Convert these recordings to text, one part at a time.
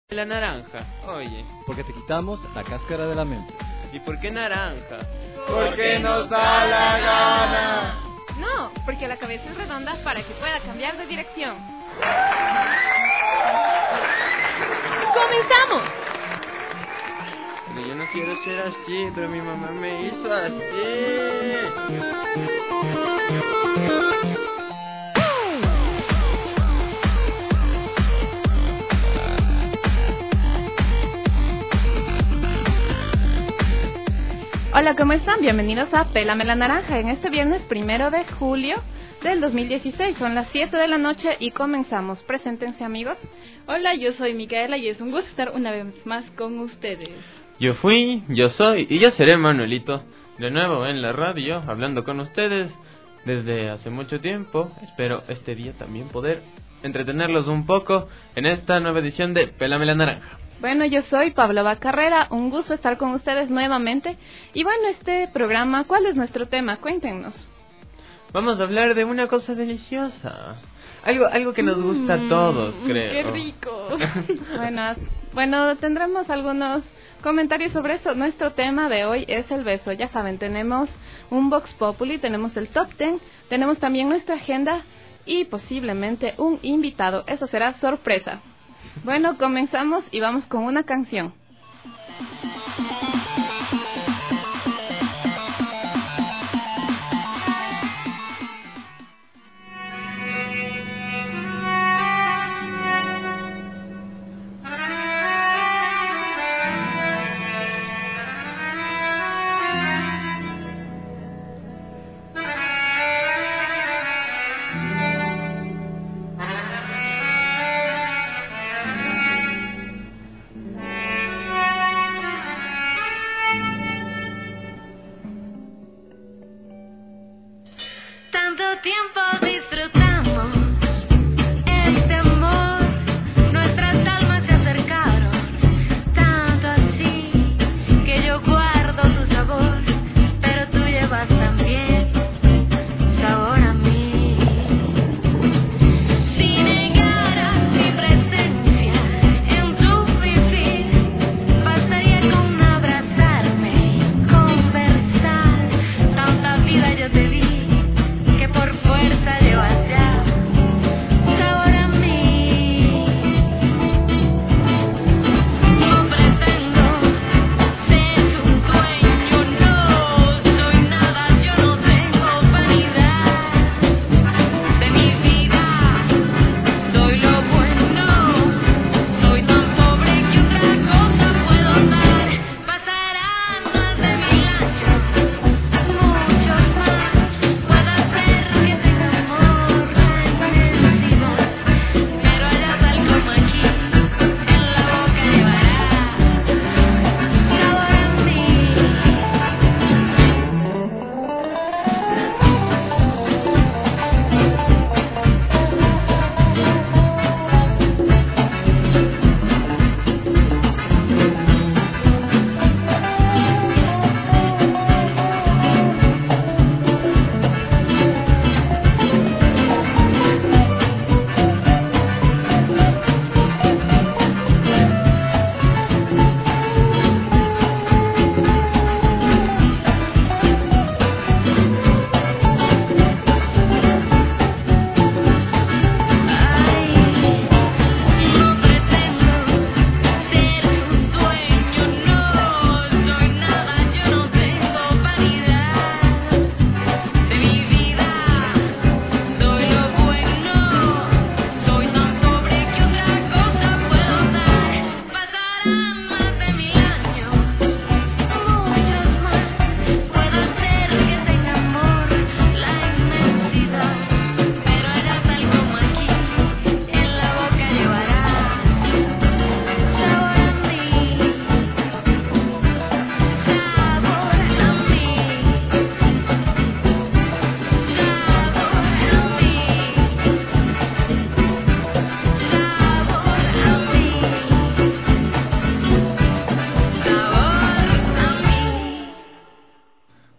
La naranja, oye. Porque te quitamos la cáscara de la mente. ¿Y por qué naranja? Porque nos da la gana. No, porque la cabeza es redonda para que pueda cambiar de dirección. ¡Comenzamos! Pero yo no quiero ser así, pero mi mamá me hizo así. Hola, ¿cómo están? Bienvenidos a Pélame la Naranja en este viernes 1 de julio del 2016. Son las 7 de la noche y comenzamos. Preséntense, amigos. Hola, yo soy Micaela y es un gusto estar una vez más con ustedes. Yo fui, yo soy y yo seré Manuelito. De nuevo en la radio, hablando con ustedes desde hace mucho tiempo. Espero este día también poder entretenerlos un poco en esta nueva edición de Pélame la Naranja. Bueno, yo soy Pablo Carrera, un gusto estar con ustedes nuevamente. Y bueno, este programa, ¿cuál es nuestro tema? Cuéntenos. Vamos a hablar de una cosa deliciosa. Algo que nos gusta a todos, creo. ¡Qué rico! Bueno, tendremos algunos comentarios sobre eso. Nuestro tema de hoy es el beso. Ya saben, tenemos un Vox Populi, tenemos el Top 10, tenemos también nuestra agenda y posiblemente un invitado. Eso será sorpresa. Bueno, comenzamos y vamos con una canción.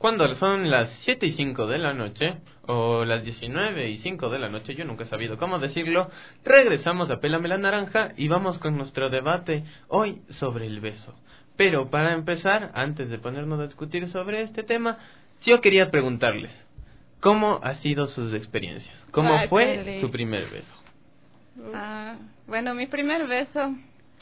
cuando son las 7:05 de la noche, o las 19:05 de la noche, yo nunca he sabido cómo decirlo, regresamos a Pélame la Naranja y vamos con nuestro debate hoy sobre el beso. Pero para empezar, antes de ponernos a discutir sobre este tema, yo quería preguntarles, ¿cómo ha sido sus experiencias? ¿Cómo fue su primer beso? Bueno, mi primer beso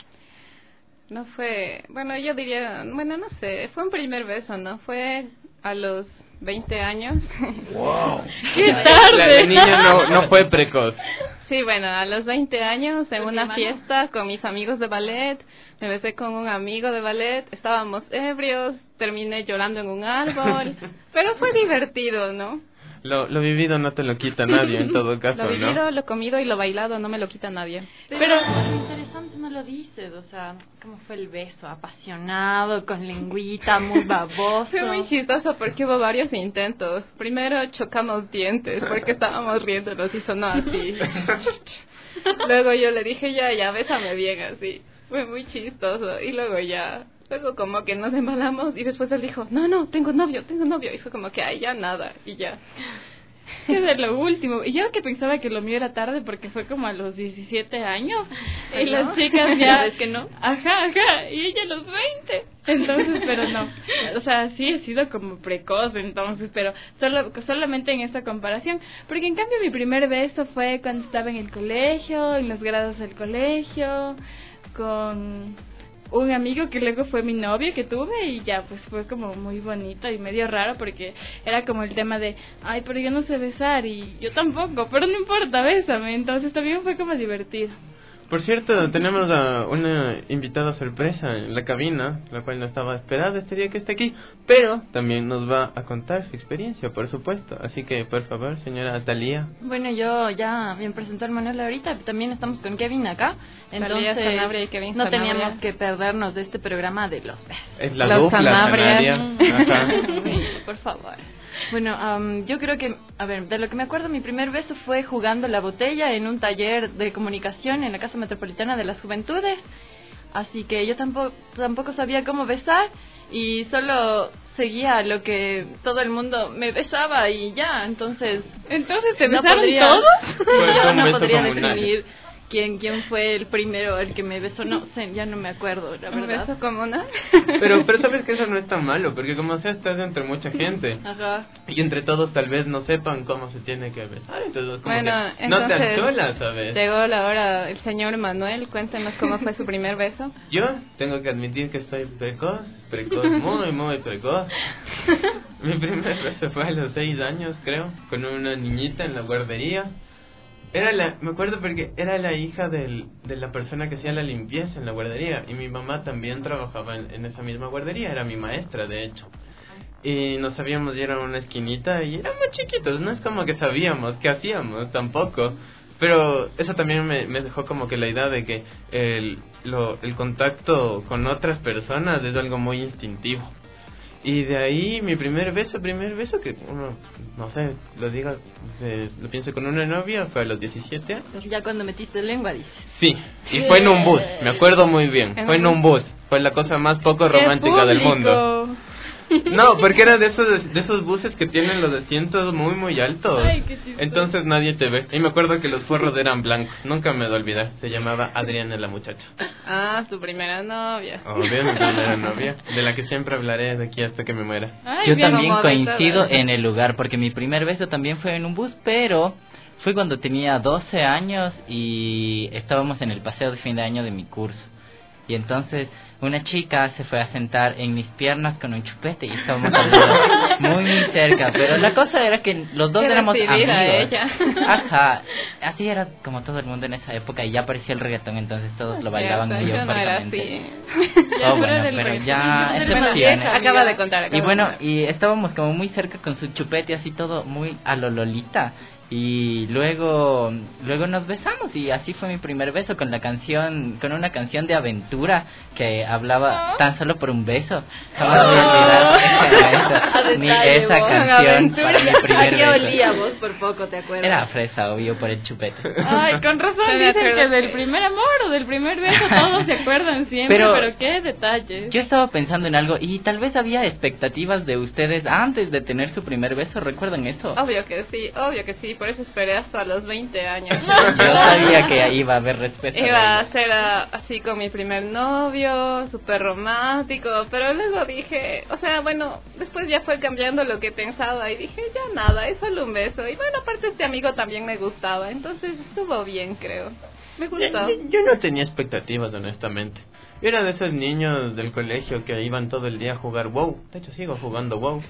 no fue, bueno, yo diría, bueno, no sé, fue un primer beso, ¿no? Fue a los 20 años. ¡Wow! ¡Qué tarde! La niña no fue precoz. Sí, bueno, a los 20 años, en una fiesta con mis amigos de ballet, me besé con un amigo de ballet, estábamos ebrios, terminé llorando en un árbol, pero fue divertido, ¿no? Lo vivido no te lo quita nadie, en todo caso, Lo vivido, ¿no? lo comido y lo bailado no me lo quita nadie. Pero lo interesante no lo dices, o sea, ¿cómo fue el beso? Apasionado, con lengüita, muy baboso. Fue muy chistoso porque hubo varios intentos. Primero chocamos dientes porque estábamos riéndonos y sonó así. Luego yo le dije, ya, bésame bien así. Fue muy chistoso. Y luego como que nos embalamos y después él dijo, no, tengo novio. Y fue como que, ay, ya nada, y ya. Que de lo último. Y yo que pensaba que lo mío era tarde porque fue como a los 17 años. Y ¿no? las chicas ya... ¿Es que no? Ajá. Y ella a los 20. Entonces, pero no. O sea, sí he sido como precoz entonces, pero solamente en esta comparación. Porque en cambio mi primer beso fue cuando estaba en el colegio, en los grados del colegio, con un amigo que luego fue mi novio que tuve y ya pues fue como muy bonito y medio raro porque era como el tema de ay, pero yo no sé besar y yo tampoco, pero no importa, bésame. Entonces también fue como divertido. Por cierto, tenemos a una invitada sorpresa en la cabina, la cual no estaba esperada este día que esté aquí, pero también nos va a contar su experiencia, por supuesto. Así que, por favor, señora Talía. Bueno, yo ya bien presenté a Manuel ahorita, también estamos con Kevin acá, Talía entonces Sanabria y Kevin no Sanabria. teníamos que perdernos de este programa de los besos. Es la Los dupla Sanabria. Sanabria. Ajá. Por favor. Bueno, yo creo que, a ver, de lo que me acuerdo, mi primer beso fue jugando la botella en un taller de comunicación en la Casa Metropolitana de las Juventudes. Así que yo tampoco sabía cómo besar y solo seguía lo que todo el mundo me besaba y ya, entonces... Entonces, ¿te no besaron podría, todos? Fue yo un no beso podría comunal. definir quién fue el primero, el que me besó, no sé, ya no me acuerdo, la ¿Un verdad. beso comunal? Pero sabes que eso no es tan malo, porque como sea, estás entre mucha gente. Ajá. Y entre todos tal vez no sepan cómo se tiene que besar. Entonces, como Bueno, que no te entonces, acholas, ¿sabes? Llegó la hora, el señor Manuel, cuéntenos cómo fue su primer beso. Yo tengo que admitir que estoy precoz, muy precoz. Mi primer beso fue a los 6 años, creo, con una niñita en la guardería. Me acuerdo porque era la hija de la persona que hacía la limpieza en la guardería. Y mi mamá también trabajaba en esa misma guardería, era mi maestra, de hecho. Y nos habíamos ido a una esquinita y éramos chiquitos, no es como que sabíamos qué hacíamos tampoco. Pero eso también me dejó como que la idea de que el contacto con otras personas es algo muy instintivo. Y de ahí mi primer beso que uno, no sé, lo pienso con una novia, fue a los 17 años. Ya cuando metiste lengua, dices. Sí, y fue en un bus, me acuerdo muy bien, fue en un bus, fue la cosa más poco romántica del mundo. No, porque era de esos buses que tienen los asientos muy altos. Ay, qué chistoso. Entonces nadie te ve. Y me acuerdo que los forros eran blancos, nunca me voy a olvidar. Se llamaba Adriana la muchacha. Ah, su primera novia. Obvio, mi primera novia, de la que siempre hablaré de aquí hasta que me muera. Ay, Yo bien también acomodada. coincido en el lugar, porque mi primer beso también fue en un bus, pero fue cuando tenía 12 años y estábamos en el paseo de fin de año de mi curso. Y entonces una chica se fue a sentar en mis piernas con un chupete y estábamos muy cerca, pero la cosa era que los dos Qué éramos amigos. decidida ella. Ajá, así era como todo el mundo en esa época y ya apareció el reggaetón, entonces todos lo bailaban muy Yo no era eufóricamente. así. Ya, Oh, fuera bueno, del pero reggaetón. ya Bueno, excepciones. vieja, acaba de contar. Y bueno, y estábamos como muy cerca con su chupete así todo muy a lo Lolita. y luego nos besamos y así fue mi primer beso con una canción de aventura que hablaba tan solo por un beso. Jamás voy a olvidar ese momento, ni esa canción para mi primer beso. ¿A qué olía vos por poco, te acuerdas? Era fresa, obvio, por el chupete. Ay, con razón dicen que del primer amor o del primer beso todos se acuerdan siempre, pero qué detalles. Yo estaba pensando en algo y tal vez había expectativas de ustedes antes de tener su primer beso, ¿recuerdan eso? Obvio que sí, por eso esperé hasta los 20 años. Yo sabía que iba a haber respeto. Iba a ser así con mi primer novio, súper romántico, pero luego dije, o sea, bueno, después ya fue cambiando lo que pensaba y dije, ya nada, es solo un beso. Y bueno, aparte este amigo también me gustaba, entonces estuvo bien, creo. Me gustó. Yo no tenía expectativas, honestamente. Yo era de esos niños del colegio que iban todo el día a jugar WoW. De hecho, sigo jugando WoW.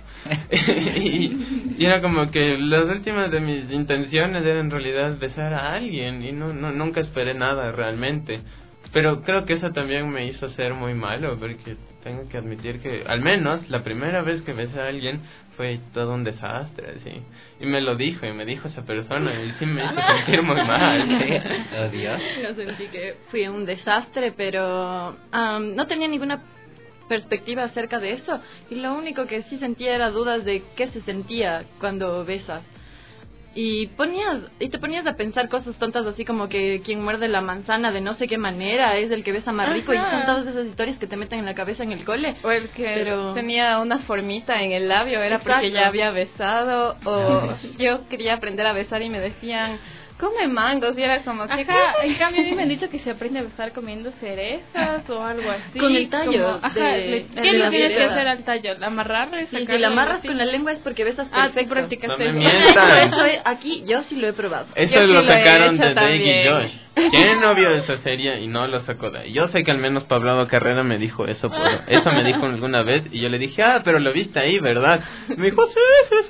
y era como que las últimas de mis intenciones eran en realidad besar a alguien. Y nunca esperé nada realmente. Pero creo que eso también me hizo ser muy malo, porque tengo que admitir que al menos la primera vez que besé a alguien fue todo un desastre, así. Y me lo dijo, esa persona, y sí me hizo sentir muy mal. ¿Sí? Oh, Dios. Yo sentí que fui un desastre, pero no tenía ninguna perspectiva acerca de eso. Y lo único que sí sentía era dudas de qué se sentía cuando besas. Y te ponías a pensar cosas tontas así como que quien muerde la manzana de no sé qué manera es el que besa más rico. Ajá. Y son todas esas historias que te meten en la cabeza en el cole. O el que tenía una formita en el labio era Exacto. Porque ya había besado. O yo quería aprender a besar y me decían, come mangos, y era como que... Ajá, en cambio a mí me han dicho que se aprende a besar comiendo cerezas o algo así. Con el tallo. Como, ¿qué le tienes que hacer al tallo? ¿Amarrarlo y sacarlo? Y si la amarras con la lengua es porque besas perfecto. Tú practicaste no me mientan. Aquí yo sí lo he probado. Eso lo sacaron de Drake y Josh. ¿Quién no vio esa serie y no lo sacó de ahí? Yo sé que al menos Pablo Carrera me dijo eso, eso me dijo alguna vez y yo le dije, pero lo viste ahí, ¿verdad? Me dijo, sí.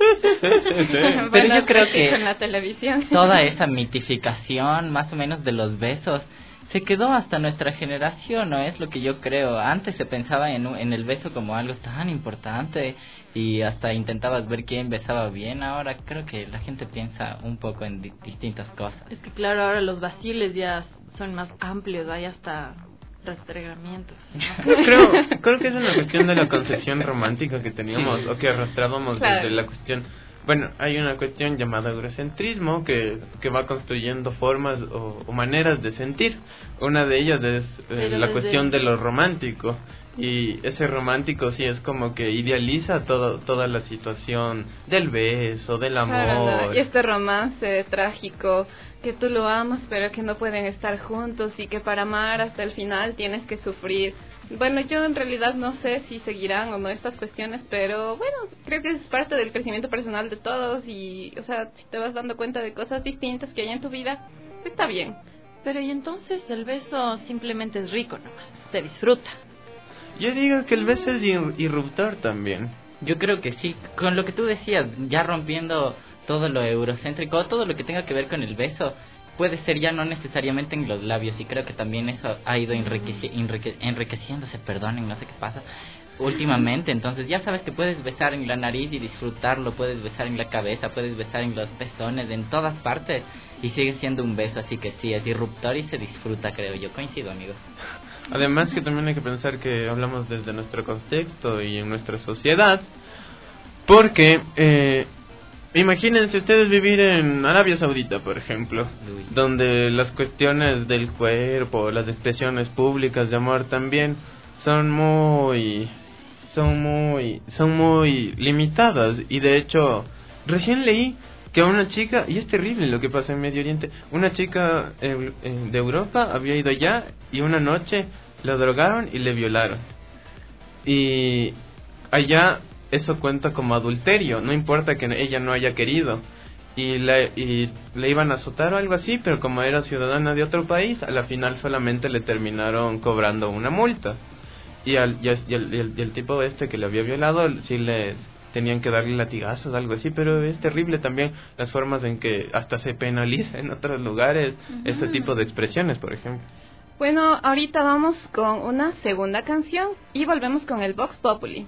Pero bueno, yo creo que en la televisión. Toda esa mitificación más o menos de los besos se quedó hasta nuestra generación, ¿no? Es lo que yo creo. Antes se pensaba en el beso como algo tan importante y hasta intentabas ver quién besaba bien. Ahora creo que la gente piensa un poco en distintas cosas. Es que claro, ahora los vaciles ya son más amplios, hay hasta restregamientos. Creo que es una cuestión de la concepción romántica que teníamos o que arrastrábamos desde la cuestión. Bueno, hay una cuestión llamada eurocentrismo que va construyendo formas o maneras de sentir. Una de ellas es la cuestión de lo romántico. Y ese romántico sí es como que idealiza toda la situación del beso, del amor. Claro, no. Y este romance trágico, que tú lo amas pero que no pueden estar juntos y que para amar hasta el final tienes que sufrir. Bueno, yo en realidad no sé si seguirán o no estas cuestiones, pero bueno, creo que es parte del crecimiento personal de todos y, o sea, si te vas dando cuenta de cosas distintas que hay en tu vida, está bien. Pero y entonces el beso simplemente es rico nomás, se disfruta. Yo digo que el beso es irruptor también. Yo creo que sí, con lo que tú decías, ya rompiendo todo lo eurocéntrico, todo lo que tenga que ver con el beso, puede ser ya no necesariamente en los labios, y creo que también eso ha ido enriqueciéndose, no sé qué pasa, últimamente. Entonces ya sabes que puedes besar en la nariz y disfrutarlo, puedes besar en la cabeza, puedes besar en los pezones, en todas partes, y sigue siendo un beso, así que sí, es disruptor y se disfruta, creo yo. Coincido, amigos. Además que también hay que pensar que hablamos desde nuestro contexto y en nuestra sociedad, porque imagínense ustedes vivir en Arabia Saudita, por ejemplo, donde las cuestiones del cuerpo, las expresiones públicas de amor también son muy limitadas. Y de hecho recién leí que una chica, y es terrible lo que pasa en Medio Oriente, una chica de Europa había ido allá y una noche la drogaron y le violaron. Y allá eso cuenta como adulterio, no importa que ella no haya querido. Y le iban a azotar o algo así, pero como era ciudadana de otro país, a la final solamente le terminaron cobrando una multa. Y el tipo que le había violado, sí les tenían que darle latigazos, algo así, pero es terrible también las formas en que hasta se penaliza en otros lugares ese tipo de expresiones, por ejemplo. Bueno, ahorita vamos con una segunda canción y volvemos con el Vox Populi.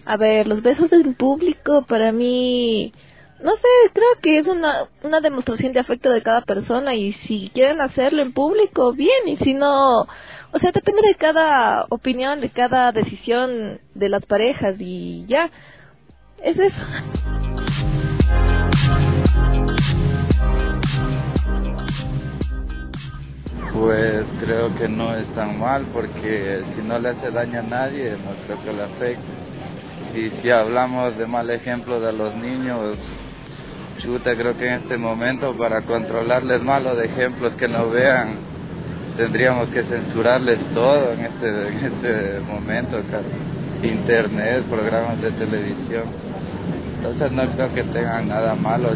A ver, los besos en público para mí, no sé, creo que es una demostración de afecto de cada persona y si quieren hacerlo en público, bien, y si no, o sea, depende de cada opinión, de cada decisión de las parejas y ya, es eso. Pues creo que no es tan mal porque si no le hace daño a nadie, no creo que le afecte. Y si hablamos de mal ejemplo de los niños, chuta, creo que en este momento para controlarles malo de ejemplos que no vean, tendríamos que censurarles todo en este momento, claro. Internet, programas de televisión. Entonces no creo que tengan nada malo.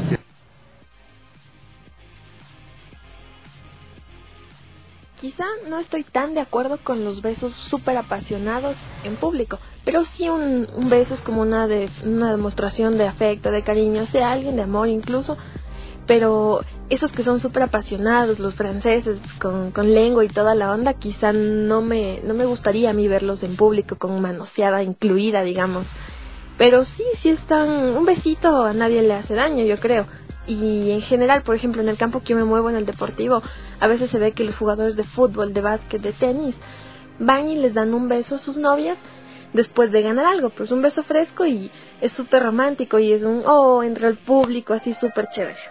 Quizá no estoy tan de acuerdo con los besos súper apasionados en público, pero sí un beso es como una demostración de afecto, de cariño, sea alguien, de amor incluso, pero esos que son súper apasionados, los franceses con lengua y toda la onda, quizá no me gustaría a mí verlos en público con manoseada incluida, digamos, pero sí están, un besito a nadie le hace daño, yo creo. Y en general, por ejemplo, en el campo que yo me muevo, en el deportivo, a veces se ve que los jugadores de fútbol, de básquet, de tenis, van y les dan un beso a sus novias después de ganar algo, pues un beso fresco y es súper romántico y es entre el público, así súper chévere.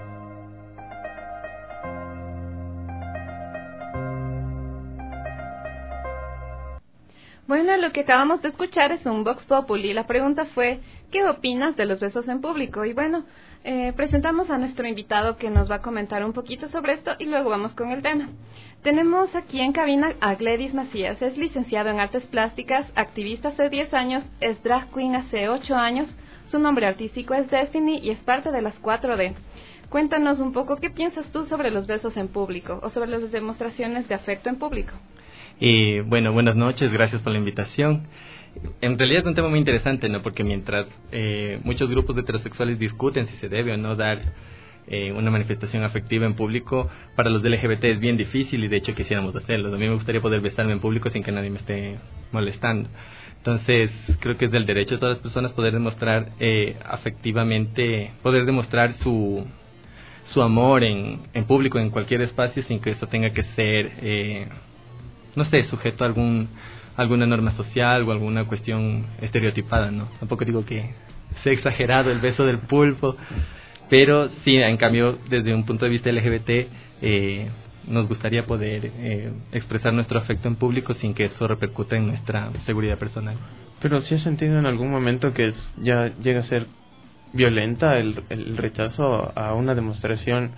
Bueno, lo que acabamos de escuchar es un Vox Populi. La pregunta fue, ¿qué opinas de los besos en público? Y bueno, presentamos a nuestro invitado que nos va a comentar un poquito sobre esto y luego vamos con el tema. Tenemos aquí en cabina a Gledys Macías. Es licenciado en Artes Plásticas, activista hace 10 años, es drag queen hace 8 años, su nombre artístico es Destiny y es parte de las 4D. Cuéntanos un poco, ¿qué piensas tú sobre los besos en público o sobre las demostraciones de afecto en público? Bueno, buenas noches, gracias por la invitación. En realidad es un tema muy interesante, ¿no? Porque mientras muchos grupos heterosexuales discuten si se debe o no dar una manifestación afectiva en público, para los LGBT es bien difícil y de hecho quisiéramos hacerlo. A mí me gustaría poder besarme en público sin que nadie me esté molestando. Entonces, creo que es del derecho de todas las personas poder demostrar afectivamente, poder demostrar su amor en público, en cualquier espacio, sin que eso tenga que ser... no sé, sujeto a alguna norma social o alguna cuestión estereotipada, ¿no? Tampoco digo que sea exagerado el beso del pulpo, pero sí, en cambio, desde un punto de vista LGBT, nos gustaría poder expresar nuestro afecto en público sin que eso repercuta en nuestra seguridad personal. Pero ¿sí has sentido en algún momento que ya llega a ser violenta el rechazo a una demostración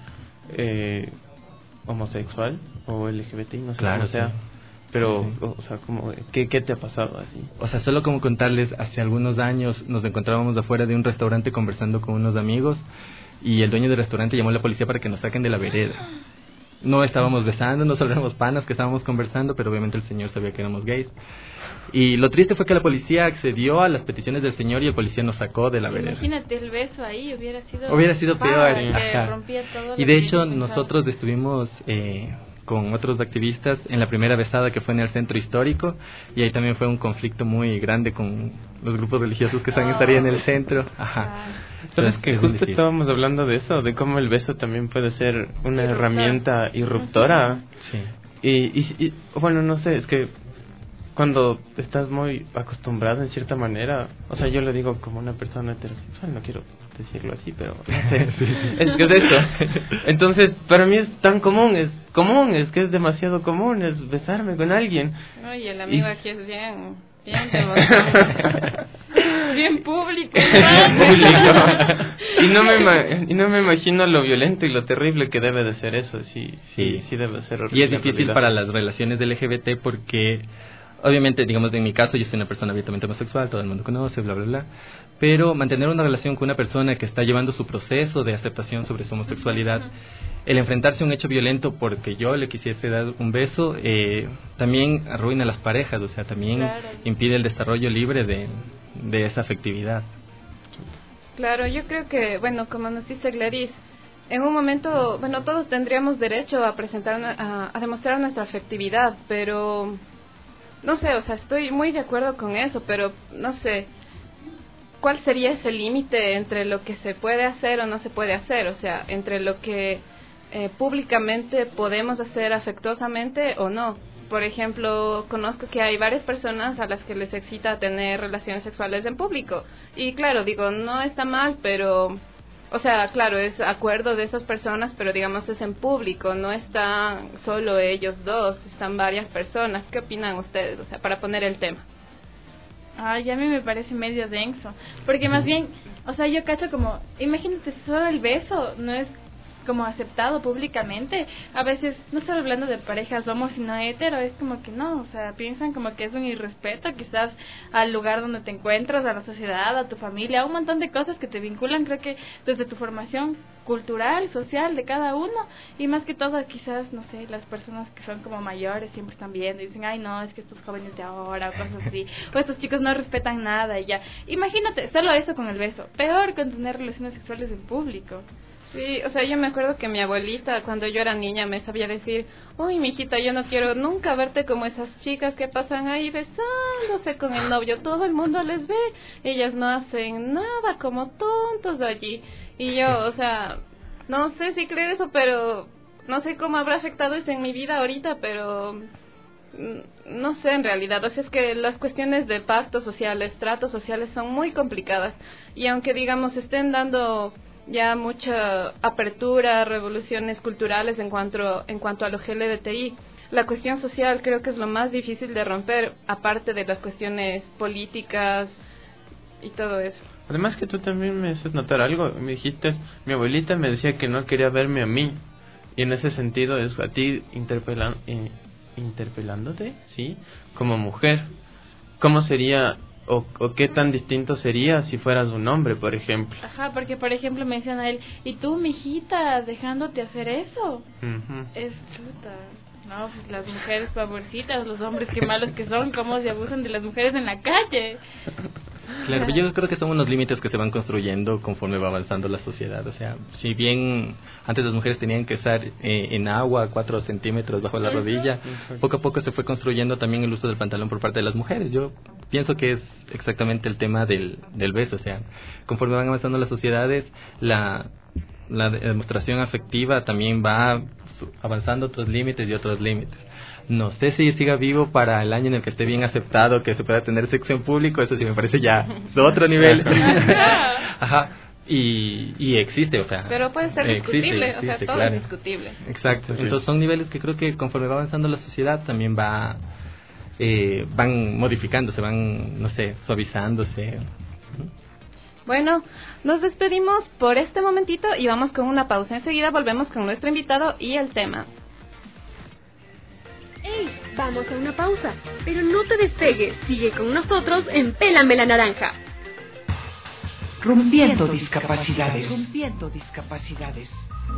homosexual o LGBT? No sé, claro, o sea... sí. Pero, sí. O sea, ¿qué te ha pasado así? O sea, solo como contarles, hace algunos años nos encontrábamos afuera de un restaurante conversando con unos amigos y el dueño del restaurante llamó a la policía para que nos saquen de la vereda. No estábamos besando, no solo éramos panas que estábamos conversando, pero obviamente el señor sabía que éramos gays. Y lo triste fue que la policía accedió a las peticiones del señor y el policía nos sacó de la vereda. Imagínate el beso ahí, hubiera sido peor. Rompía todo y de hecho nosotros estuvimos... con otros activistas en la primera besada que fue en el centro histórico y ahí también fue un conflicto muy grande con los grupos religiosos que estarían en el centro. Ajá. ¿Sabes que justo estábamos hablando de eso, de cómo el beso también puede ser una herramienta irruptora? Sí. Y bueno, no sé, es que cuando estás muy acostumbrado en cierta manera, o sea, yo lo digo como una persona heterosexual, no quiero decirlo así, pero no sé, sí. Es que es eso. Entonces, para mí es tan común, es que es demasiado común, es besarme con alguien. Oye, el amigo aquí es bien bien público. Y no me imagino lo violento y lo terrible que debe de ser eso, sí debe ser horrible. Y es difícil para las relaciones del LGBT porque... Obviamente, digamos, en mi caso, yo soy una persona abiertamente homosexual, todo el mundo conoce, bla, bla, bla. Pero mantener una relación con una persona que está llevando su proceso de aceptación sobre su homosexualidad, el enfrentarse a un hecho violento porque yo le quisiese dar un beso, también arruina a las parejas, o sea, también impide el desarrollo libre de esa afectividad. Claro, yo creo que, bueno, como nos dice Gladys, en un momento, bueno, todos tendríamos derecho a a demostrar nuestra afectividad, pero... No sé, o sea, estoy muy de acuerdo con eso, pero no sé, ¿cuál sería ese límite entre lo que se puede hacer o no se puede hacer? O sea, entre lo que públicamente podemos hacer afectuosamente o no. Por ejemplo, conozco que hay varias personas a las que les excita tener relaciones sexuales en público. Y claro, digo, no está mal, pero... O sea, claro, es acuerdo de esas personas, pero digamos es en público, no están solo ellos dos, están varias personas. ¿Qué opinan ustedes? O sea, para poner el tema. Ay, a mí me parece medio denso, porque más bien, o sea, yo cacho como, imagínate, solo el beso no es como aceptado públicamente. A veces, no estoy hablando de parejas homo, sino hetero, es como que no, o sea, piensan como que es un irrespeto quizás al lugar donde te encuentras, a la sociedad, a tu familia, a un montón de cosas que te vinculan, creo que desde tu formación cultural, social de cada uno, y más que todo quizás, no sé, las personas que son como mayores siempre están viendo y dicen, ay no, es que estos jóvenes de ahora, o cosas así, o estos chicos no respetan nada y ya. Imagínate, solo eso con el beso, peor con tener relaciones sexuales en público. Sí, o sea, yo me acuerdo que mi abuelita, cuando yo era niña, me sabía decir, uy, mijita, yo no quiero nunca verte como esas chicas que pasan ahí besándose con el novio, todo el mundo les ve, ellas no hacen nada, como tontos allí. Y yo, o sea, no sé si creer eso, pero no sé cómo habrá afectado eso en mi vida ahorita, pero no sé en realidad. O sea, es que las cuestiones de pactos sociales, tratos sociales son muy complicadas, y aunque digamos estén dando ya mucha apertura, revoluciones culturales en cuanto a lo LGBTI, la cuestión social creo que es lo más difícil de romper, aparte de las cuestiones políticas y todo eso. Además que tú también me haces notar algo, me dijiste, mi abuelita me decía que no quería verme a mí, y en ese sentido es a ti interpelándote, ¿sí? Como mujer, ¿cómo sería o qué tan distinto sería si fueras un hombre, por ejemplo? Ajá, porque por ejemplo menciona él, y tú, mijita, dejándote hacer eso, es chuta. No, pues las mujeres favorcitas, los hombres qué malos que son, cómo se abusan de las mujeres en la calle. Claro, pero yo creo que son unos límites que se van construyendo conforme va avanzando la sociedad. O sea, si bien antes las mujeres tenían que estar en agua 4 centímetros bajo la rodilla, poco a poco se fue construyendo también el uso del pantalón por parte de las mujeres. Yo pienso que es exactamente el tema del beso. O sea, conforme van avanzando las sociedades, la demostración afectiva también va avanzando otros límites y otros límites. No sé si siga vivo para el año en el que esté bien aceptado que se pueda tener sexo en público, eso sí me parece ya de otro nivel. Ajá. Y existe, o sea. Pero puede ser discutible, existe, o sea, todo claro. Es discutible. Exacto. Entonces son niveles que creo que conforme va avanzando la sociedad también van modificándose, van, no sé, suavizándose. Bueno, nos despedimos por este momentito y vamos con una pausa. Enseguida volvemos con nuestro invitado y el tema. ¡Ey! Vamos a una pausa, pero no te despegues. Sigue con nosotros en Pélame la Naranja. Rompiendo discapacidades. Rompiendo discapacidades.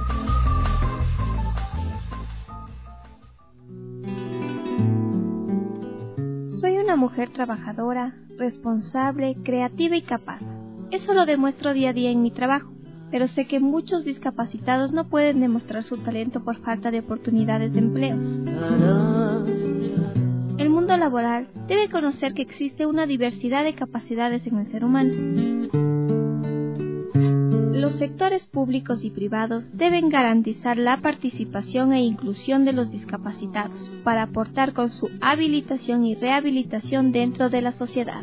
Soy una mujer trabajadora, responsable, creativa y capaz. Eso lo demuestro día a día en mi trabajo, pero sé que muchos discapacitados no pueden demostrar su talento por falta de oportunidades de empleo. El mundo laboral debe conocer que existe una diversidad de capacidades en el ser humano. Los sectores públicos y privados deben garantizar la participación e inclusión de los discapacitados para aportar con su habilitación y rehabilitación dentro de la sociedad.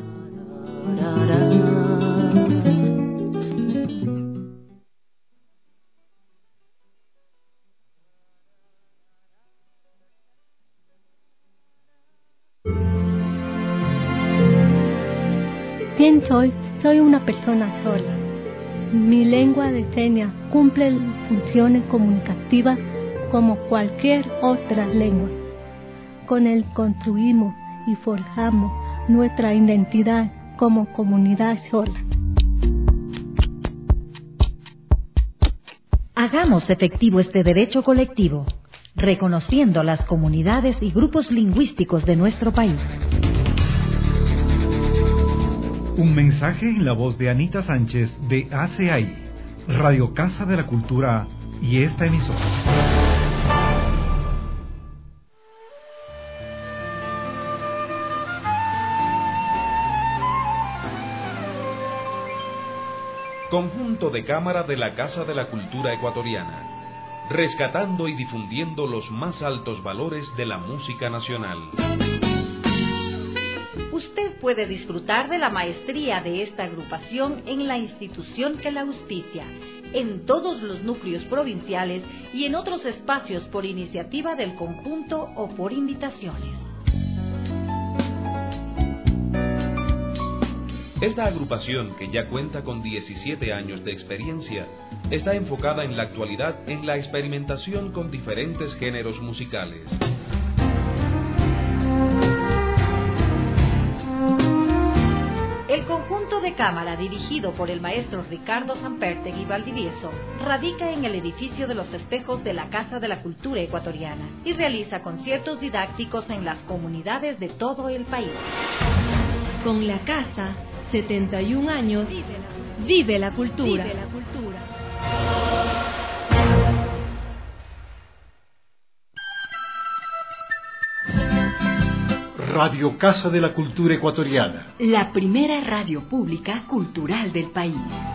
¿Quién soy? Soy una persona sola. Mi lengua de señas cumple funciones comunicativas como cualquier otra lengua. Con él construimos y forjamos nuestra identidad como comunidad sola. Hagamos efectivo este derecho colectivo, reconociendo las comunidades y grupos lingüísticos de nuestro país. Un mensaje en la voz de Anita Sánchez de ACI, Radio Casa de la Cultura y esta emisora. Conjunto de cámara de la Casa de la Cultura Ecuatoriana, rescatando y difundiendo los más altos valores de la música nacional. Usted puede disfrutar de la maestría de esta agrupación en la institución que la auspicia, en todos los núcleos provinciales y en otros espacios por iniciativa del conjunto o por invitaciones. Esta agrupación, que ya cuenta con 17 años de experiencia, está enfocada en la actualidad en la experimentación con diferentes géneros musicales. El conjunto de cámara, dirigido por el maestro Ricardo Sampertegui Valdivieso, radica en el edificio de los espejos de la Casa de la Cultura Ecuatoriana y realiza conciertos didácticos en las comunidades de todo el país. Con la casa, 71 años, vive la cultura. Vive la cultura. Radio Casa de la Cultura Ecuatoriana. La primera radio pública cultural del país.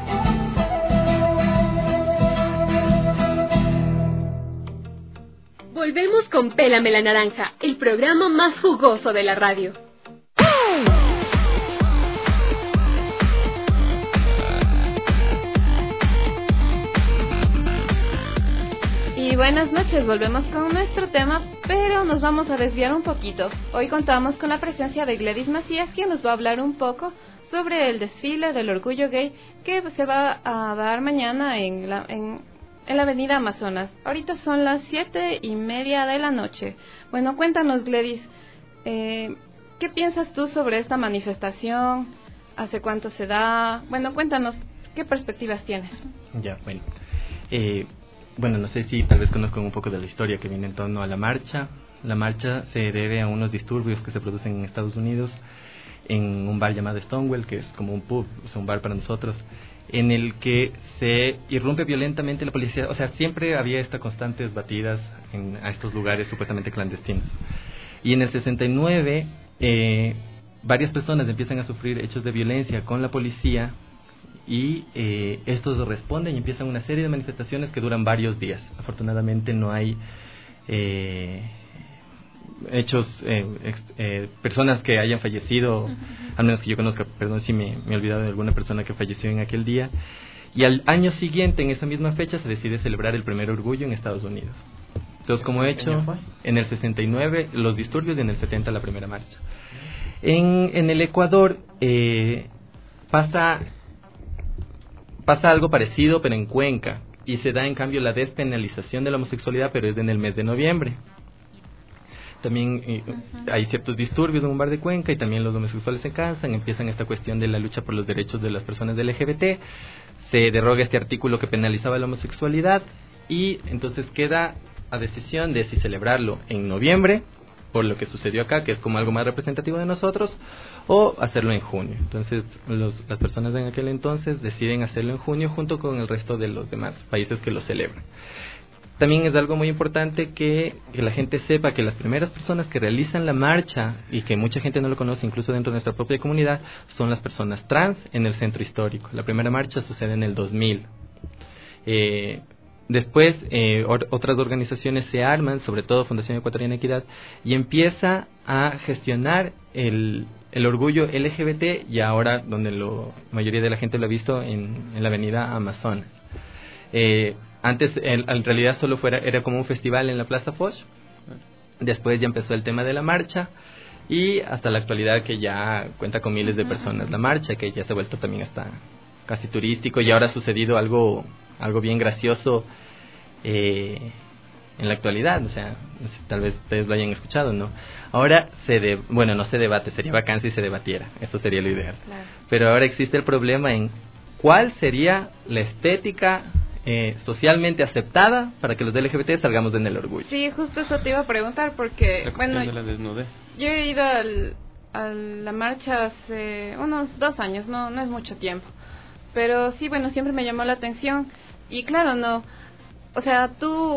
Volvemos con Pélame la Naranja, el programa más jugoso de la radio. Y buenas noches, volvemos con nuestro tema, pero nos vamos a desviar un poquito. Hoy contamos con la presencia de Gladys Macías, quien nos va a hablar un poco sobre el desfile del orgullo gay que se va a dar mañana en la avenida Amazonas. Ahorita son las 7:30 de la noche. Bueno, cuéntanos, Gladys, ¿qué piensas tú sobre esta manifestación? ¿Hace cuánto se da? Bueno, cuéntanos, ¿qué perspectivas tienes? Ya, bueno. Bueno, no sé si tal vez conozcan un poco de la historia que viene en torno a la marcha. La marcha se debe a unos disturbios que se producen en Estados Unidos en un bar llamado Stonewall, que es como un pub, es un bar para nosotros, en el que se irrumpe violentamente la policía. O sea, siempre había estas constantes batidas a estos lugares supuestamente clandestinos. Y en el 69, varias personas empiezan a sufrir hechos de violencia con la policía, y estos responden y empiezan una serie de manifestaciones que duran varios días. Afortunadamente no hay hechos, personas que hayan fallecido, al menos que yo conozca. Perdón si me he olvidado de alguna persona que falleció en aquel día. Y al año siguiente, en esa misma fecha, se decide celebrar el primer orgullo en Estados Unidos. Entonces, como he hecho, en el 69 los disturbios y en el 70 la primera marcha. En el Ecuador pasa algo parecido, pero en Cuenca, y se da en cambio la despenalización de la homosexualidad, pero es en el mes de noviembre. También hay ciertos disturbios en un bar de Cuenca, y también los homosexuales se cansan, empiezan esta cuestión de la lucha por los derechos de las personas del LGBT, se deroga este artículo que penalizaba la homosexualidad, y entonces queda a decisión de si celebrarlo en noviembre, por lo que sucedió acá, que es como algo más representativo de nosotros, o hacerlo en junio. Entonces las personas en aquel entonces deciden hacerlo en junio junto con el resto de los demás países que lo celebran. También es algo muy importante que la gente sepa que las primeras personas que realizan la marcha, y que mucha gente no lo conoce incluso dentro de nuestra propia comunidad, son las personas trans en el centro histórico. La primera marcha sucede en el 2000. Después otras organizaciones se arman, sobre todo Fundación Ecuatoriana Equidad, y empieza a gestionar el orgullo LGBT, y ahora donde la mayoría de la gente lo ha visto en la avenida Amazonas. Antes en realidad solo era como un festival en la Plaza Foch. Después ya empezó el tema de la marcha, y hasta la actualidad que ya cuenta con miles de personas la marcha, que ya se ha vuelto también hasta casi turístico, y ahora ha sucedido algo bien gracioso en la actualidad. O sea, no sé, tal vez ustedes lo hayan escuchado, ¿no? Ahora no se debate, sería bacán si se debatiera, eso sería lo ideal. Claro. Pero ahora existe el problema en cuál sería la estética socialmente aceptada para que los LGBT salgamos en el orgullo. Sí, justo eso te iba a preguntar, porque bueno, de la desnudez. Yo he ido a la marcha hace unos 2 años, no es mucho tiempo, pero sí, bueno, siempre me llamó la atención. Y claro, o sea,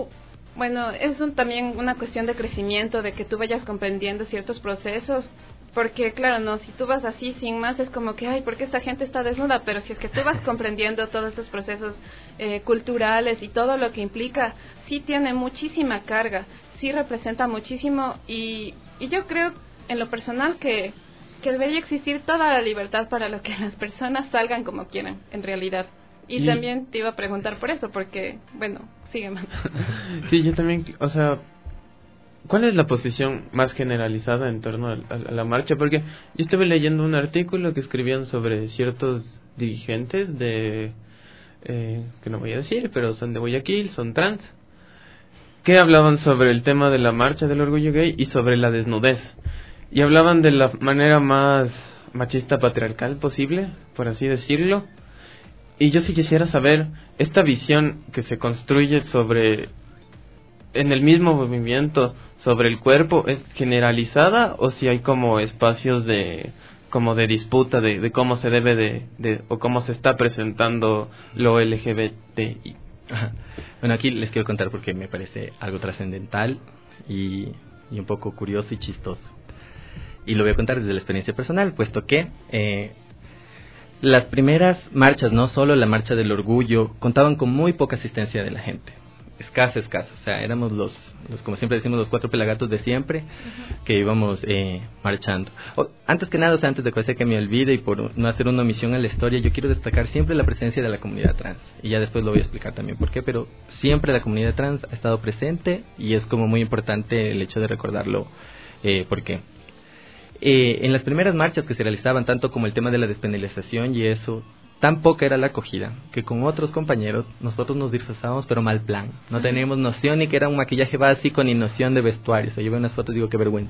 es también una cuestión de crecimiento, de que tú vayas comprendiendo ciertos procesos, Porque claro, no, si tú vas así sin más es como que, ay, ¿por qué esta gente está desnuda? Pero si es que tú vas comprendiendo todos estos procesos culturales y todo lo que implica, sí tiene muchísima carga, sí representa muchísimo y yo creo en lo personal que debería existir toda la libertad para lo que las personas salgan como quieran, en realidad. Y también te iba a preguntar por eso, porque, bueno, sigue más. Sí, yo también, o sea, ¿cuál es la posición más generalizada en torno a la marcha? Porque yo estuve leyendo un artículo que escribían sobre ciertos dirigentes de, que no voy a decir, pero son de Guayaquil, son trans, que hablaban sobre el tema de la marcha del orgullo gay y sobre la desnudez. Y hablaban de la manera más machista patriarcal posible, por así decirlo. Y yo sí quisiera saber, esta visión que se construye sobre, en el mismo movimiento, sobre el cuerpo, ¿es generalizada o si hay como espacios de disputa de cómo se debe de o cómo se está presentando lo LGBTI? Ajá. Bueno, aquí les quiero contar porque me parece algo trascendental y un poco curioso y chistoso. Y lo voy a contar desde la experiencia personal, puesto que las primeras marchas, no solo la marcha del orgullo, contaban con muy poca asistencia de la gente. Escasa. O sea, éramos los como siempre decimos, los 4 pelagatos de siempre, que íbamos marchando. Antes que nada, o sea, antes de que me olvide y por no hacer una omisión a la historia, yo quiero destacar siempre la presencia de la comunidad trans. Y ya después lo voy a explicar también por qué, pero siempre la comunidad trans ha estado presente y es como muy importante el hecho de recordarlo. ¿Por qué? En las primeras marchas que se realizaban, tanto como el tema de la despenalización y eso, tan poca era la acogida que con otros compañeros nosotros nos disfrazábamos, pero mal plan. No teníamos noción ni que era un maquillaje básico ni noción de vestuario. O sea, yo veo unas fotos y digo, qué vergüenza.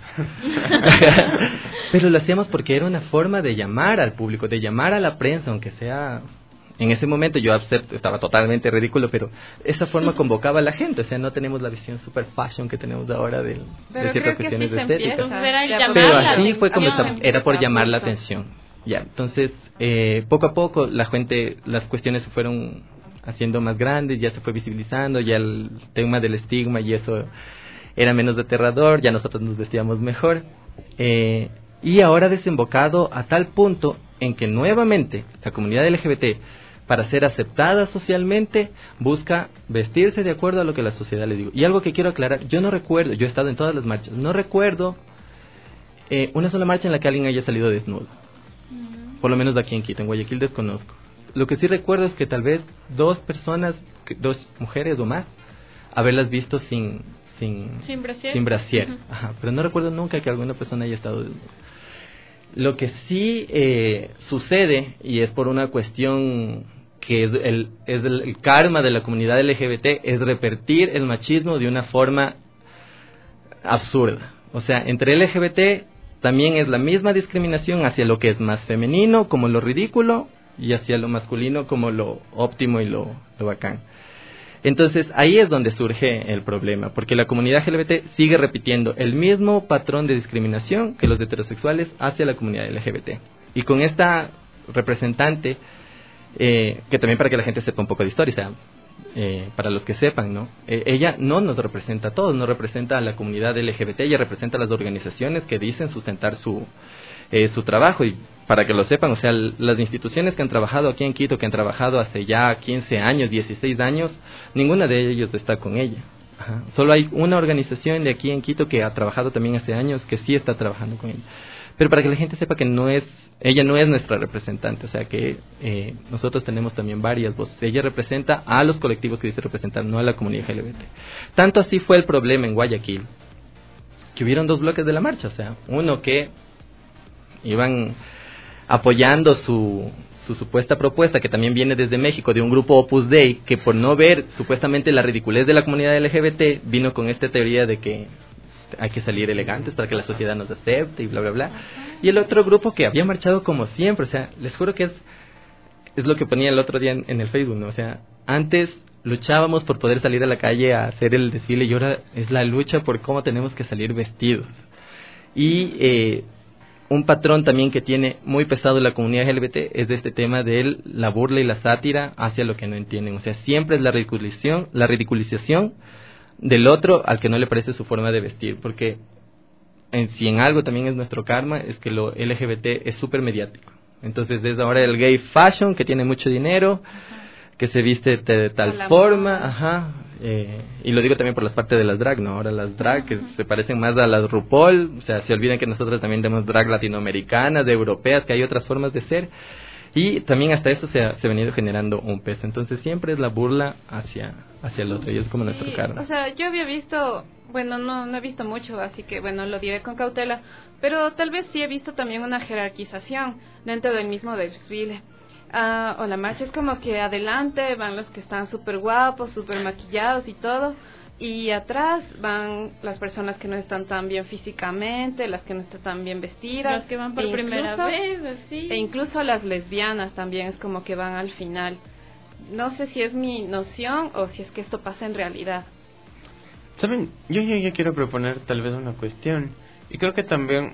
Pero lo hacíamos porque era una forma de llamar al público, de llamar a la prensa, aunque sea... En ese momento yo estaba totalmente ridículo, pero esa forma convocaba a la gente. O sea, no tenemos la visión super fashion que tenemos ahora de ciertas cuestiones de estética. Pero así fue como era por llamar la atención. Ya, entonces, poco a poco las cuestiones se fueron haciendo más grandes, ya se fue visibilizando, ya el tema del estigma y eso era menos aterrador, ya nosotros nos vestíamos mejor. Y ahora desembocado a tal punto en que nuevamente la comunidad LGBT, para ser aceptada socialmente, busca vestirse de acuerdo a lo que la sociedad le diga. Y algo que quiero aclarar, yo no recuerdo, yo he estado en todas las marchas, no recuerdo una sola marcha en la que alguien haya salido desnudo. Por lo menos aquí en Quito, en Guayaquil desconozco. Lo que sí recuerdo es que tal vez 2 mujeres o más, haberlas visto sin brasier. Ajá, pero no recuerdo nunca que alguna persona haya estado desnuda. Lo que sí sucede, y es por una cuestión que es el karma de la comunidad LGBT, es repetir el machismo de una forma absurda. O sea, entre LGBT también es la misma discriminación hacia lo que es más femenino, como lo ridículo, y hacia lo masculino, como lo óptimo y lo bacán. Entonces, ahí es donde surge el problema, porque la comunidad LGBT sigue repitiendo el mismo patrón de discriminación que los heterosexuales hacia la comunidad LGBT. Y con esta representante, que también para que la gente sepa un poco de historia, o sea, para los que sepan, ¿no? Ella no nos representa a todos, no representa a la comunidad LGBT, ella representa a las organizaciones que dicen sustentar su trabajo. Y para que lo sepan, o sea, las instituciones que han trabajado aquí en Quito, que han trabajado hace ya 15 años, 16 años, ninguna de ellos está con ella. Ajá. Solo hay una organización de aquí en Quito que ha trabajado también hace años, que sí está trabajando con ella. Pero para que la gente sepa que ella no es nuestra representante, o sea que nosotros tenemos también varias voces. Ella representa a los colectivos que dice representar, no a la comunidad LGBT. Tanto así fue el problema en Guayaquil, que hubieron 2 bloques de la marcha, o sea, uno que iban apoyando su supuesta propuesta, que también viene desde México, de un grupo Opus Dei, que por no ver supuestamente la ridiculez de la comunidad LGBT, vino con esta teoría de que hay que salir elegantes para que la sociedad nos acepte y bla, bla, bla. Y el otro grupo que había marchado como siempre, o sea, les juro que es lo que ponía el otro día en el Facebook, ¿no? O sea, antes luchábamos por poder salir a la calle a hacer el desfile y ahora es la lucha por cómo tenemos que salir vestidos. Y un patrón también que tiene muy pesado la comunidad LGBT es de este tema de la burla y la sátira hacia lo que no entienden. O sea, siempre es la ridiculización del otro al que no le parece su forma de vestir. Porque si en algo también es nuestro karma, es que lo LGBT es súper mediático. Entonces es ahora el gay fashion, que tiene mucho dinero, que se viste de tal forma, y lo digo también por las partes de las drag, ¿no? Ahora las drag que se parecen más a las RuPaul, o sea, se olvidan que nosotros también tenemos drag latinoamericanas, de europeas, que hay otras formas de ser, y también hasta eso se ha venido generando un peso. Entonces siempre es la burla hacia el otro, y es como nuestro karma. O sea, yo había visto, bueno, no he visto mucho, así que bueno, lo diré con cautela, pero tal vez sí he visto también una jerarquización dentro del mismo desfile. O la marcha es como que adelante van los que están súper guapos, súper maquillados y todo, y atrás van las personas que no están tan bien físicamente, las que no están tan bien vestidas, los que van por primera vez, así. E incluso las lesbianas también es como que van al final. No sé si es mi noción o si es que esto pasa en realidad. Saben, yo quiero proponer tal vez una cuestión, y creo que también,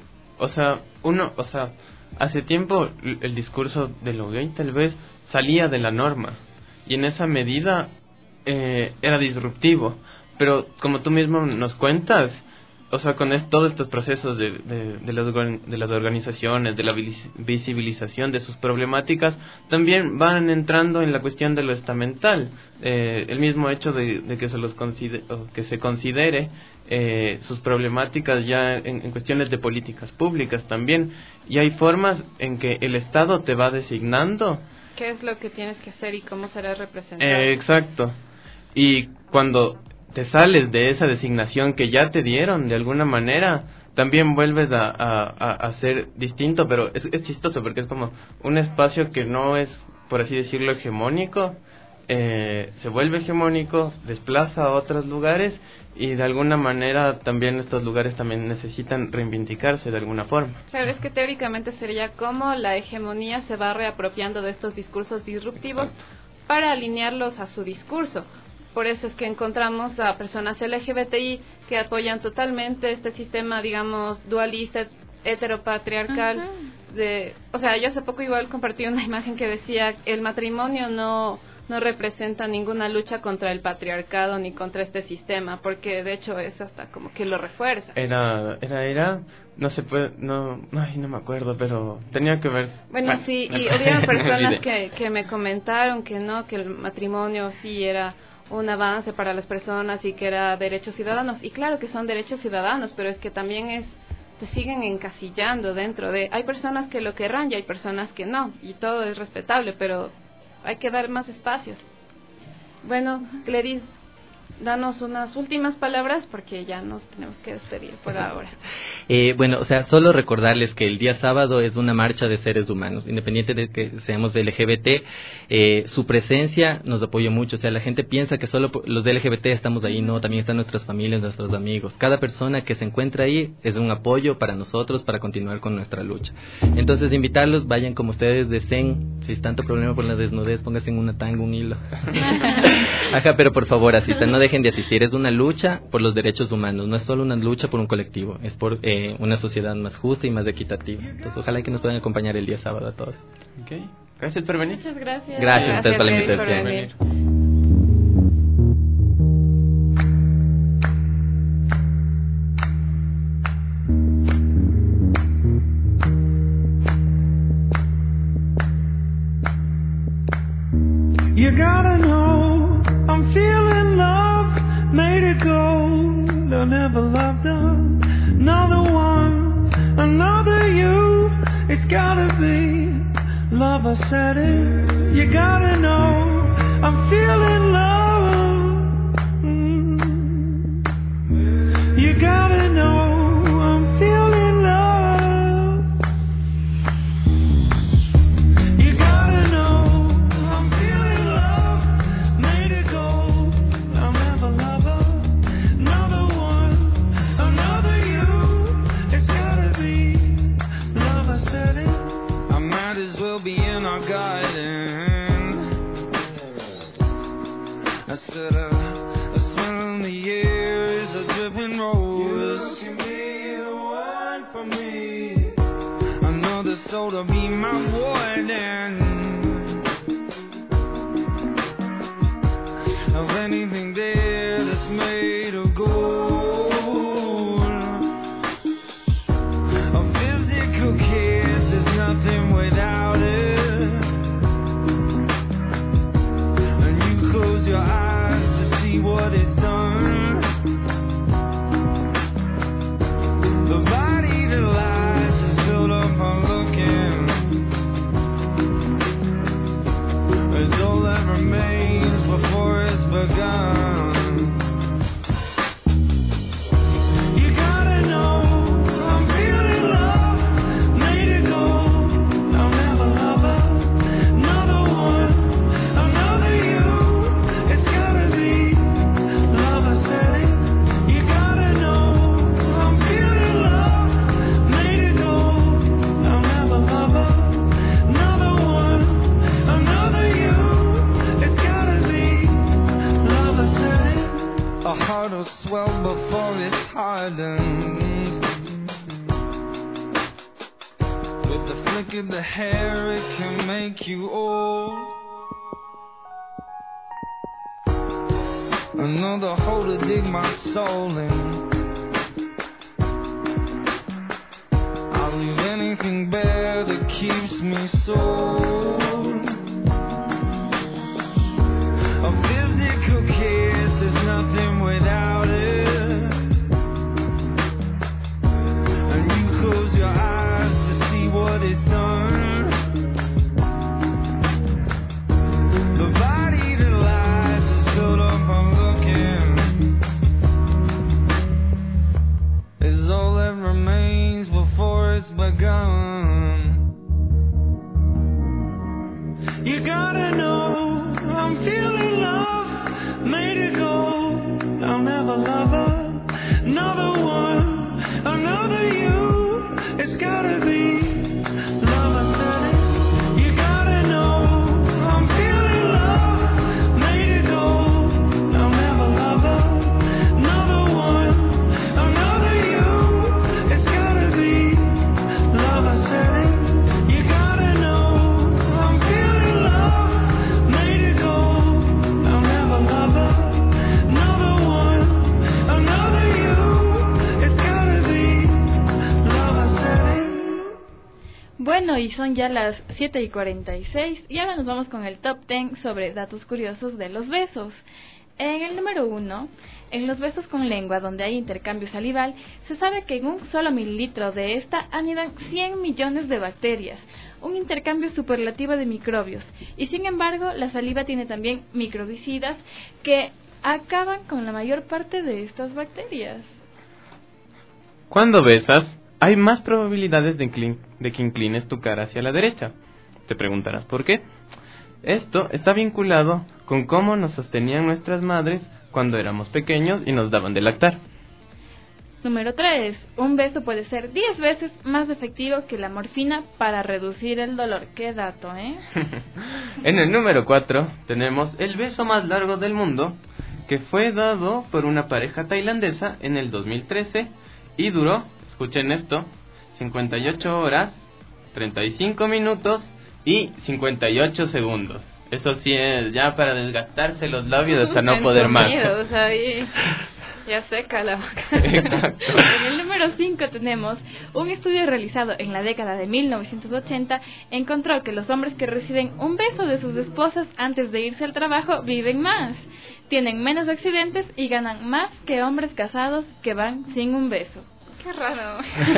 hace tiempo el discurso de lo gay tal vez salía de la norma, y en esa medida era disruptivo, pero como tú mismo nos cuentas, o sea, con todos estos procesos de las organizaciones, de la visibilización de sus problemáticas, también van entrando en la cuestión de lo estamental. El mismo hecho de que se considere sus problemáticas ya en cuestiones de políticas públicas también, y hay formas en que el Estado te va designando qué es lo que tienes que hacer y cómo serás representado. Exacto. Y cuando te sales de esa designación que ya te dieron de alguna manera, también vuelves a ser distinto, pero es chistoso porque es como un espacio que no es, por así decirlo, hegemónico, se vuelve hegemónico, desplaza a otros lugares, y de alguna manera también estos lugares también necesitan reivindicarse de alguna forma. Claro, es que teóricamente sería como la hegemonía se va reapropiando de estos discursos disruptivos para alinearlos a su discurso. Por eso es que encontramos a personas LGBTI que apoyan totalmente este sistema, digamos, dualista, heteropatriarcal. O sea, yo hace poco igual compartí una imagen que decía el matrimonio no representa ninguna lucha contra el patriarcado ni contra este sistema, porque de hecho es hasta como que lo refuerza. No se puede, no me acuerdo, pero tenía que ver. Bueno, sí, y hubieron personas que me comentaron que no, que el matrimonio sí era un avance para las personas y que era derechos ciudadanos, y claro que son derechos ciudadanos, pero es que también se siguen encasillando dentro de, hay personas que lo querrán y hay personas que no, y todo es respetable, pero hay que dar más espacios. Bueno, Gladys, danos unas últimas palabras porque ya nos tenemos que despedir por ahora. Bueno, o sea, solo recordarles que el día sábado es una marcha de seres humanos, independiente de que seamos LGBT, su presencia nos apoya mucho. O sea, la gente piensa que solo los de LGBT estamos ahí, no, también están nuestras familias, nuestros amigos. Cada persona que se encuentra ahí es un apoyo para nosotros, para continuar con nuestra lucha. Entonces, invitarlos, vayan como ustedes deseen. Si es tanto problema por la desnudez, pónganse en una tanga, un hilo. Ajá, pero por favor, asistan, no dejen de asistir. Es una lucha por los derechos humanos, no es solo una lucha por un colectivo, es por una sociedad más justa y más equitativa. Entonces ojalá que nos puedan acompañar el día sábado a todos. Okay. Gracias por venir. Muchas gracias. Gracias a ustedes por la invitación. You gotta know, I'm feeling love, made it gold, I never loved another one, another you, it's gotta be, love I said it, you gotta know, I'm feeling love, you gotta know, I'm feeling love, you gotta know. I said a smell in the air is a dripping rose. You can be the one for me. Another soul to be my warden. Of anything there that's made of gold. the flick of the hair, it can make you old. Another hole to dig my soul in. I'll leave anything bare that keeps me sold. A physical kiss is nothing without it. And you close your eyes to see what it's done. The body that lies is built up on looking. Is all that remains before it's begun. You gotta know I'm feeling love, made it go. I'll never love her, another one, another you. It's gotta be love, I said it. You gotta know I'm feeling love, made it go. I'll never love her, another one, another you. It's gotta be love, I said it. You gotta know I'm feeling love, made it go. I'll never love her, another one, another you. It's gotta be love, I said it. Bueno, y son ya las 7:46 y ahora nos vamos con el top 10 sobre datos curiosos de los besos. En el número 1, en los besos con lengua donde hay intercambio salival, se sabe que en un solo mililitro de esta anidan 100 millones de bacterias, un intercambio superlativo de microbios, y sin embargo la saliva tiene también microbicidas que acaban con la mayor parte de estas bacterias. Cuando besas, hay más probabilidades de que inclines tu cara hacia la derecha. Te preguntarás por qué. Esto está vinculado con cómo nos sostenían nuestras madres cuando éramos pequeños y nos daban de lactar. Número 3. Un beso puede ser 10 veces más efectivo que la morfina para reducir el dolor. Qué dato, ¿eh? En el número 4 tenemos el beso más largo del mundo, que fue dado por una pareja tailandesa en el 2013 y duró, escuchen esto, 58 horas, 35 minutos y 58 segundos. Eso sí es ya para desgastarse los labios hasta no poder más. Ahí ya seca la boca. Exacto. En el número 5 tenemos un estudio realizado en la década de 1980 encontró que los hombres que reciben un beso de sus esposas antes de irse al trabajo viven más, tienen menos accidentes y ganan más que hombres casados que van sin un beso. Qué raro.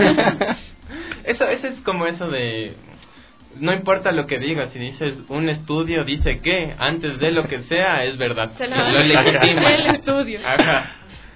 Eso es como eso de... No importa lo que digas, si dices un estudio dice que antes de lo que sea es verdad. Se lo legitima. el estudio. Ajá.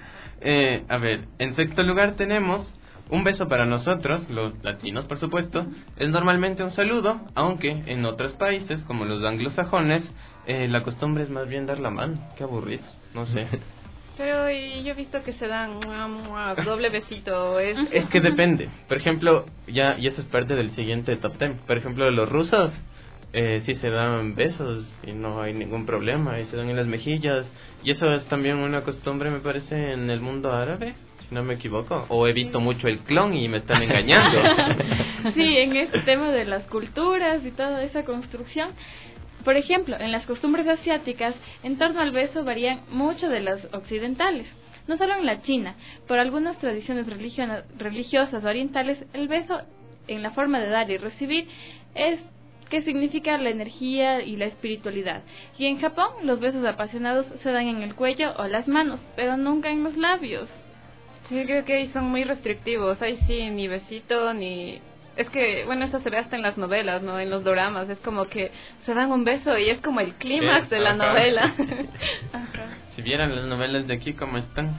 A ver, en sexto lugar tenemos un beso para nosotros, los latinos por supuesto, es normalmente un saludo, aunque en otros países como los anglosajones la costumbre es más bien dar la mano. Qué aburrido, no sé. Pero y yo he visto que se dan doble besito. Es que depende. Por ejemplo, y eso es parte del siguiente top 10. Por ejemplo, los rusos sí se dan besos y no hay ningún problema. Y se dan en las mejillas. Y eso es también una costumbre, me parece, en el mundo árabe, si no me equivoco. O he visto mucho el clon y me están engañando. Sí, en este tema de las culturas y toda esa construcción. Por ejemplo, en las costumbres asiáticas, en torno al beso varían mucho de las occidentales. No solo en la China, por algunas tradiciones religiosas orientales, el beso en la forma de dar y recibir es que significa la energía y la espiritualidad. Y en Japón, los besos apasionados se dan en el cuello o las manos, pero nunca en los labios. Sí, creo que ahí son muy restrictivos. Ahí sí, ni besito, ni... Es que, bueno, eso se ve hasta en las novelas, ¿no? En los doramas, es como que se dan un beso y es como el clímax de la novela. Ajá. Si vieran las novelas de aquí, ¿cómo están?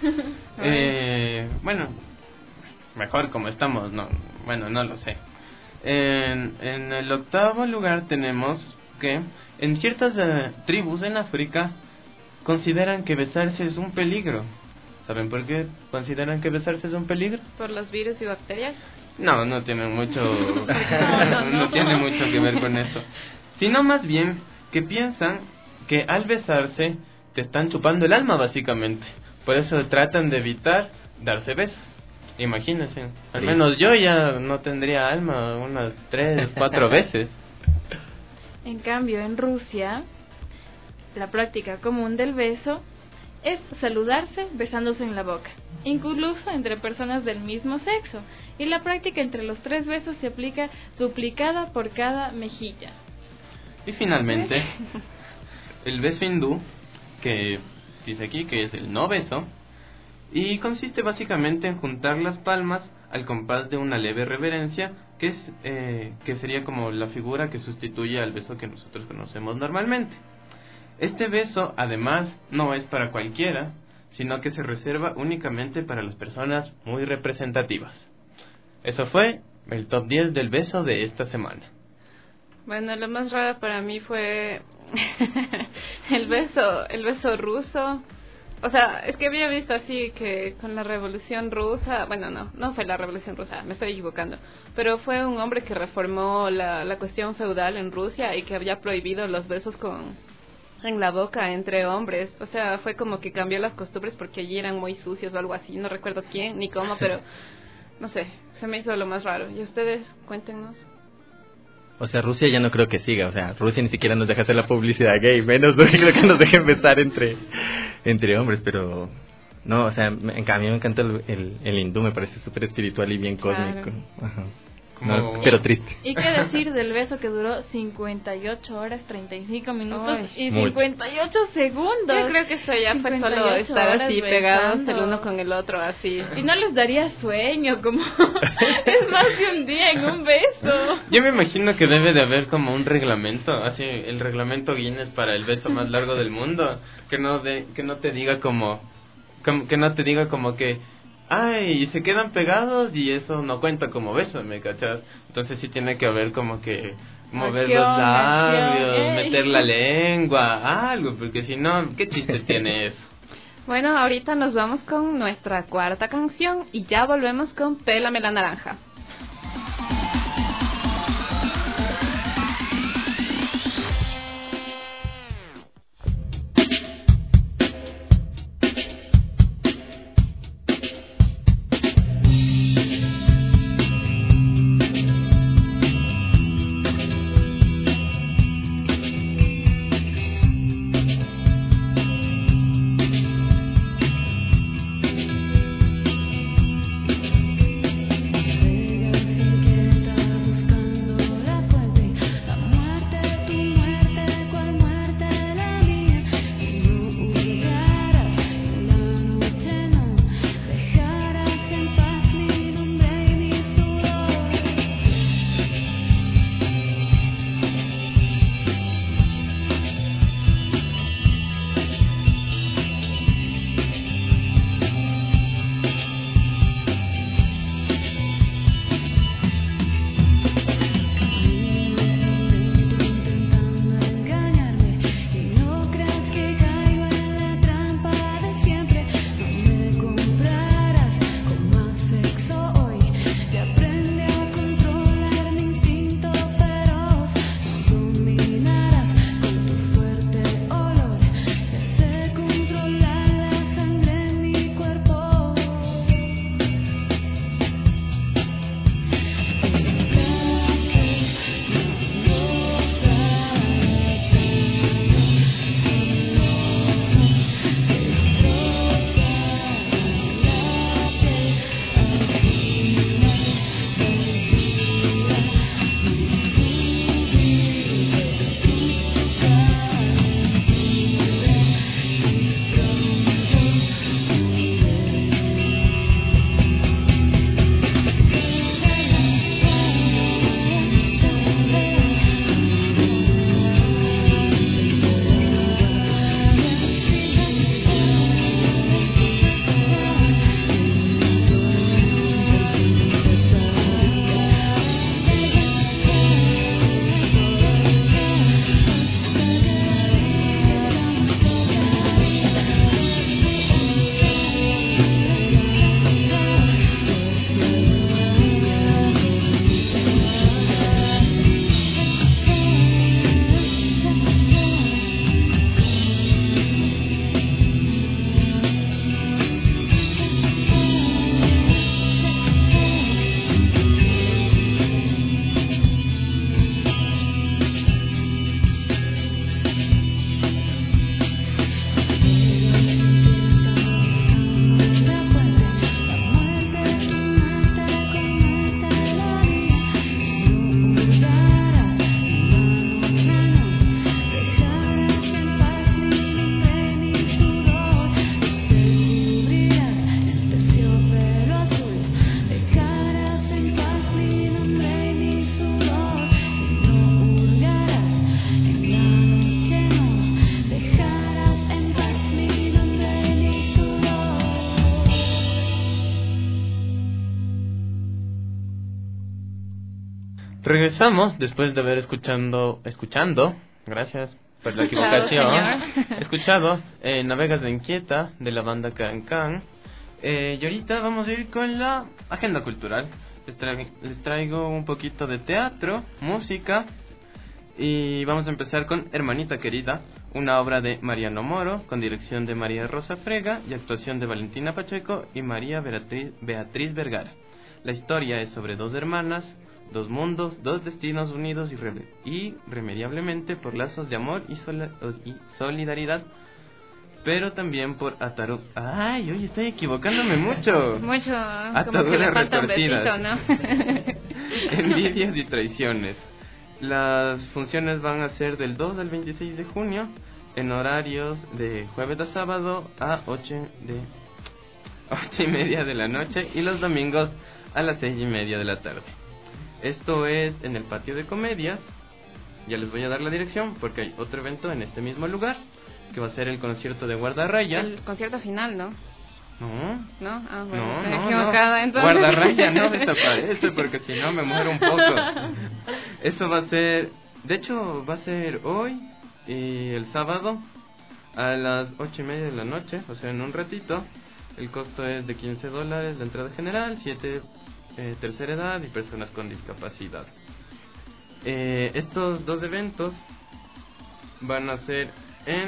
Bueno, mejor como estamos, no, bueno, no lo sé. En el octavo lugar tenemos que en ciertas tribus en África consideran que besarse es un peligro. ¿Saben por qué consideran que besarse es un peligro? ¿Por los virus y bacterias? No tiene mucho no tiene mucho que ver con eso, sino más bien que piensan que al besarse te están chupando el alma básicamente, por eso tratan de evitar darse besos. Imagínense, al menos yo ya no tendría alma unas 3, 4 veces. En cambio, en Rusia, la práctica común del beso es saludarse besándose en la boca, incluso entre personas del mismo sexo, y la práctica entre los 3 besos se aplica duplicada por cada mejilla. Y finalmente, el beso hindú, que dice aquí que es el no beso, y consiste básicamente en juntar las palmas al compás de una leve reverencia, que sería como la figura que sustituye al beso que nosotros conocemos normalmente. Este beso, además, no es para cualquiera, sino que se reserva únicamente para las personas muy representativas. Eso fue el top 10 del beso de esta semana. Bueno, lo más raro para mí fue el beso ruso. O sea, es que había visto así que con la Revolución Rusa, bueno, no fue la Revolución Rusa, me estoy equivocando, pero fue un hombre que reformó la cuestión feudal en Rusia y que había prohibido los besos en la boca entre hombres. O sea, fue como que cambió las costumbres porque allí eran muy sucios o algo así, no recuerdo quién ni cómo, pero no sé, se me hizo lo más raro. ¿Y ustedes? Cuéntenos. O sea, Rusia ya no creo que siga, o sea, Rusia ni siquiera nos deja hacer la publicidad gay, menos creo que nos dejen besar entre hombres, pero no, o sea, en cambio me encanta el hindú, me parece súper espiritual y bien cósmico. Ajá. No, pero triste. ¿Y qué decir del beso que duró 58 horas, 35 minutos y mucho. 58 segundos? Yo creo que eso ya fue solo estar así pegados el uno con el otro, así. Y no les daría sueño, como es más de un día en un beso. Yo me imagino que debe de haber como un reglamento, así el reglamento Guinness para el beso más largo del mundo, que no te diga como que ay, se quedan pegados y eso no cuenta como beso, ¿me cachas? Entonces sí tiene que haber como que mover los labios, meter la lengua, algo, porque si no, ¿qué chiste tiene eso? Bueno, ahorita nos vamos con nuestra cuarta canción y ya volvemos con Pélame la naranja. Regresamos después de haber escuchando, gracias por la equivocación, escuchado Navegas de Inquieta de la banda Can Can. Y ahorita vamos a ir con la agenda cultural. Les traigo un poquito de teatro, música, y vamos a empezar con Hermanita Querida, una obra de Mariano Moro, con dirección de María Rosa Frega y actuación de Valentina Pacheco y María Beatriz Vergara. La historia es sobre dos hermanas, dos mundos, dos destinos unidos irremediablemente por lazos de amor y solidaridad, pero también por ¡ay, oye, estoy equivocándome mucho! Mucho, como que le falta un besito, ¿no? Envidias y traiciones. Las funciones van a ser del 2 al 26 de junio, en horarios de jueves a sábado a 8:30 de la noche y los domingos a las 6:30 de la tarde. Esto es en el Patio de Comedias. Ya les voy a dar la dirección porque hay otro evento en este mismo lugar, que va a ser el concierto de Guardarraya. El concierto final, ¿no? No. Ah, bueno, no, estoy equivocada, entonces. Guardarraya no desaparece porque si no me muero un poco. Eso va a ser, de hecho va a ser hoy y el sábado a las 8:30 de la noche, o sea en un ratito. El costo es de $15 la entrada general, 7 tercera edad y personas con discapacidad. Estos dos eventos van a ser en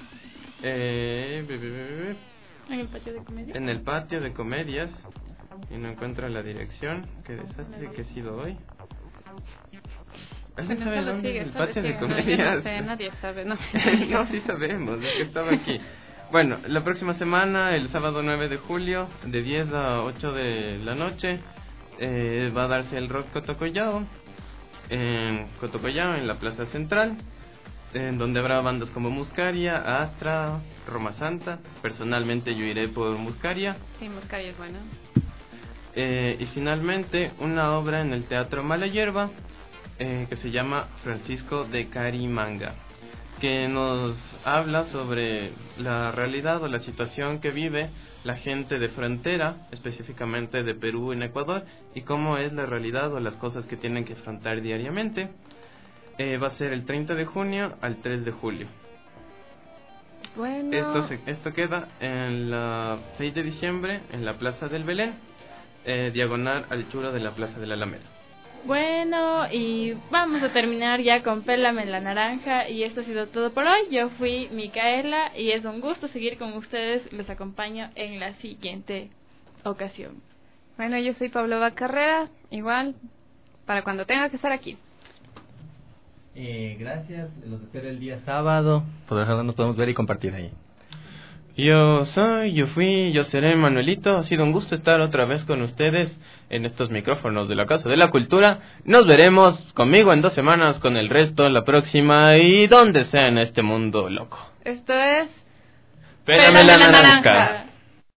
el patio de comedias. En el patio de comedias. Y no encuentro la dirección. Qué desastre que he sido hoy. Bueno, solo sigue, el patio de comedias. Yo no sé, nadie sabe, ¿no? No, sí sabemos, es que estaba aquí. Bueno, la próxima semana, el sábado 9 de julio, de 10 a 8 de la noche, va a darse el Rock Cotocollao en la Plaza Central, en donde habrá bandas como Muscaria, Astra, Roma Santa. Personalmente yo iré por Muscaria. Sí, Muscaria es buena. Y finalmente una obra en el Teatro Mala Hierba, que se llama Francisco de Carimanga, que nos habla sobre la realidad o la situación que vive la gente de frontera, específicamente de Perú en Ecuador, y cómo es la realidad o las cosas que tienen que afrontar diariamente. Va a ser el 30 de junio al 3 de julio. Bueno. Esto queda en la 6 de diciembre en la Plaza del Belén, diagonal al churo de la Plaza de la Alameda. Bueno, y vamos a terminar ya con Pélame la Naranja, y esto ha sido todo por hoy. Yo fui Micaela y es un gusto seguir con ustedes. Les acompaño en la siguiente ocasión. Bueno, yo soy Pablo Carrera, igual, para cuando tenga que estar aquí. Gracias, los espero el día sábado. Nos podemos ver y compartir ahí. Yo seré Manuelito. Ha sido un gusto estar otra vez con ustedes en estos micrófonos de la Casa de la Cultura. Nos veremos conmigo en 2 semanas, con el resto la próxima y donde sea en este mundo loco. Esto es Pélame la naranja.